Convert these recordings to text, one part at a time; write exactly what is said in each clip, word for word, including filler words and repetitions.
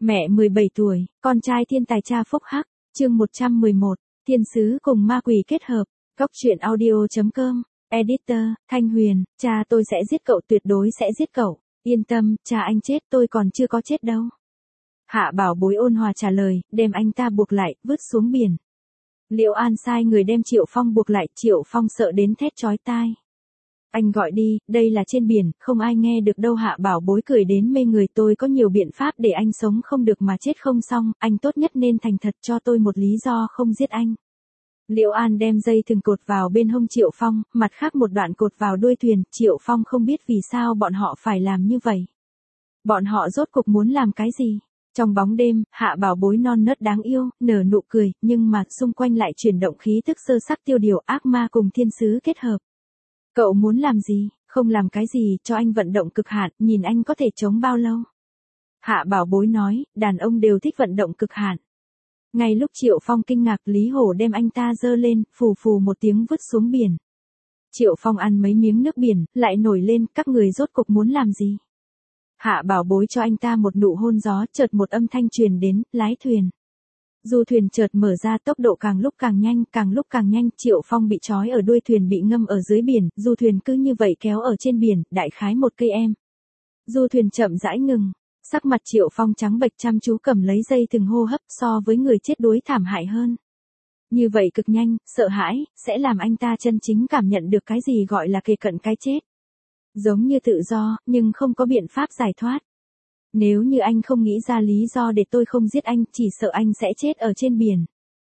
Mẹ mười bảy tuổi, con trai thiên tài cha phúc hắc, chương một trăm mười một, thiên sứ cùng ma quỷ kết hợp, góc truyện audio.com, editor, Thanh Huyền, cha tôi sẽ giết cậu, tuyệt đối sẽ giết cậu, yên tâm, cha anh chết, tôi còn chưa có chết đâu. Hạ Bảo Bối ôn hòa trả lời, đem anh ta buộc lại, vứt xuống biển. Liễu An sai người đem Triệu Phong buộc lại, Triệu Phong sợ đến thét chói tai. Anh gọi đi, đây là trên biển, không ai nghe được đâu. Hạ Bảo Bối cười đến mê người, tôi có nhiều biện pháp để anh sống không được mà chết không xong, anh tốt nhất nên thành thật cho tôi một lý do không giết anh. Liễu An đem dây thừng cột vào bên hông Triệu Phong, mặt khác một đoạn cột vào đuôi thuyền, Triệu Phong không biết vì sao bọn họ phải làm như vậy. Bọn họ rốt cục muốn làm cái gì? Trong bóng đêm, Hạ Bảo Bối non nớt đáng yêu, nở nụ cười, nhưng mà xung quanh lại chuyển động khí tức sơ sắc tiêu điều, ác ma cùng thiên sứ kết hợp. Cậu muốn làm gì? Không làm cái gì, cho anh vận động cực hạn, nhìn anh có thể chống bao lâu. Hạ Bảo Bối nói, đàn ông đều thích vận động cực hạn. Ngay lúc Triệu Phong kinh ngạc, Lý Hổ đem anh ta giơ lên, phù phù một tiếng vứt xuống biển. Triệu Phong ăn mấy miếng nước biển, lại nổi lên, các người rốt cục muốn làm gì? Hạ Bảo Bối cho anh ta một nụ hôn gió, chợt một âm thanh truyền đến, lái thuyền. Du thuyền chợt mở ra, tốc độ càng lúc càng nhanh, càng lúc càng nhanh, Triệu Phong bị trói ở đuôi thuyền, bị ngâm ở dưới biển, du thuyền cứ như vậy kéo ở trên biển, đại khái một cây em. Du thuyền chậm rãi ngừng, sắc mặt Triệu Phong trắng bệch, chăm chú cầm lấy dây thừng, hô hấp so với người chết đuối thảm hại hơn. Như vậy cực nhanh, sợ hãi, sẽ làm anh ta chân chính cảm nhận được cái gì gọi là kề cận cái chết. Giống như tự do, nhưng không có biện pháp giải thoát. Nếu như anh không nghĩ ra lý do để tôi không giết anh, chỉ sợ anh sẽ chết ở trên biển.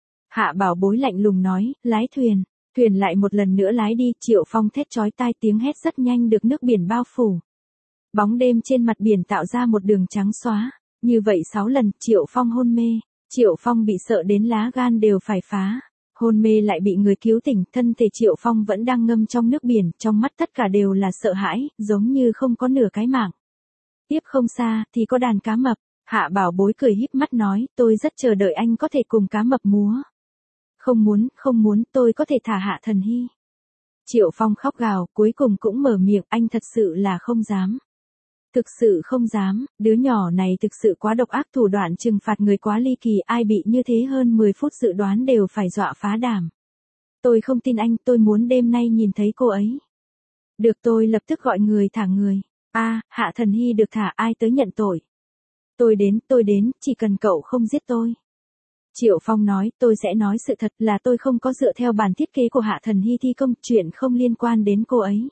Hạ Bảo Bối lạnh lùng nói, lái thuyền. Thuyền lại một lần nữa lái đi, Triệu Phong thét chói tai, tiếng hét rất nhanh được nước biển bao phủ. Bóng đêm trên mặt biển tạo ra một đường trắng xóa. Như vậy sáu lần, Triệu Phong hôn mê. Triệu Phong bị sợ đến lá gan đều phải phá. Hôn mê lại bị người cứu tỉnh, thân thể Triệu Phong vẫn đang ngâm trong nước biển, trong mắt tất cả đều là sợ hãi, giống như không có nửa cái mạng. Tiếp không xa, thì có đàn cá mập. Hạ Bảo Bối cười híp mắt nói, tôi rất chờ đợi anh có thể cùng cá mập múa. Không muốn, không muốn, tôi có thể thả Hạ Thần Hy. Triệu Phong khóc gào, cuối cùng cũng mở miệng, anh thật sự là không dám. Thực sự không dám, đứa nhỏ này thực sự quá độc ác, thủ đoạn trừng phạt người quá ly kỳ, ai bị như thế hơn mười phút dự đoán đều phải dọa phá đảm. Tôi không tin anh, tôi muốn đêm nay nhìn thấy cô ấy. Được, tôi lập tức gọi người thả người. A, à, Hạ Thần Hy được thả, ai tới nhận tội? Tôi đến, tôi đến, chỉ cần cậu không giết tôi. Triệu Phong nói, tôi sẽ nói sự thật, là tôi không có dựa theo bản thiết kế của Hạ Thần Hy thi công, chuyện không liên quan đến cô ấy.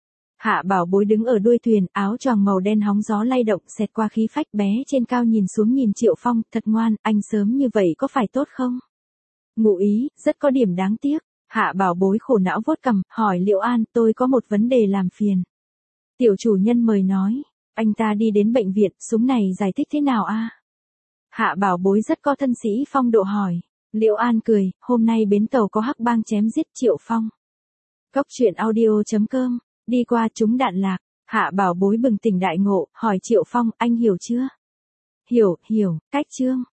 Hạ Bảo Bối đứng ở đuôi thuyền, áo choàng màu đen hóng gió lay động, xẹt qua khí phách, bé trên cao nhìn xuống nhìn Triệu Phong, thật ngoan, anh sớm như vậy có phải tốt không? Ngụ ý, rất có điểm đáng tiếc. Hạ Bảo Bối khổ não vuốt cằm, hỏi Liễu An, tôi có một vấn đề làm phiền. Tiểu chủ nhân mời nói, anh ta đi đến bệnh viện, súng này giải thích thế nào a? Hạ Bảo Bối rất có thân sĩ phong độ hỏi. Liễu An cười, hôm nay bến tàu có hắc bang chém giết Triệu Phong. Góc truyện audio.com, đi qua chúng đạn lạc. Hạ Bảo Bối bừng tỉnh đại ngộ, hỏi Triệu Phong, anh hiểu chưa? Hiểu, hiểu, cách chương.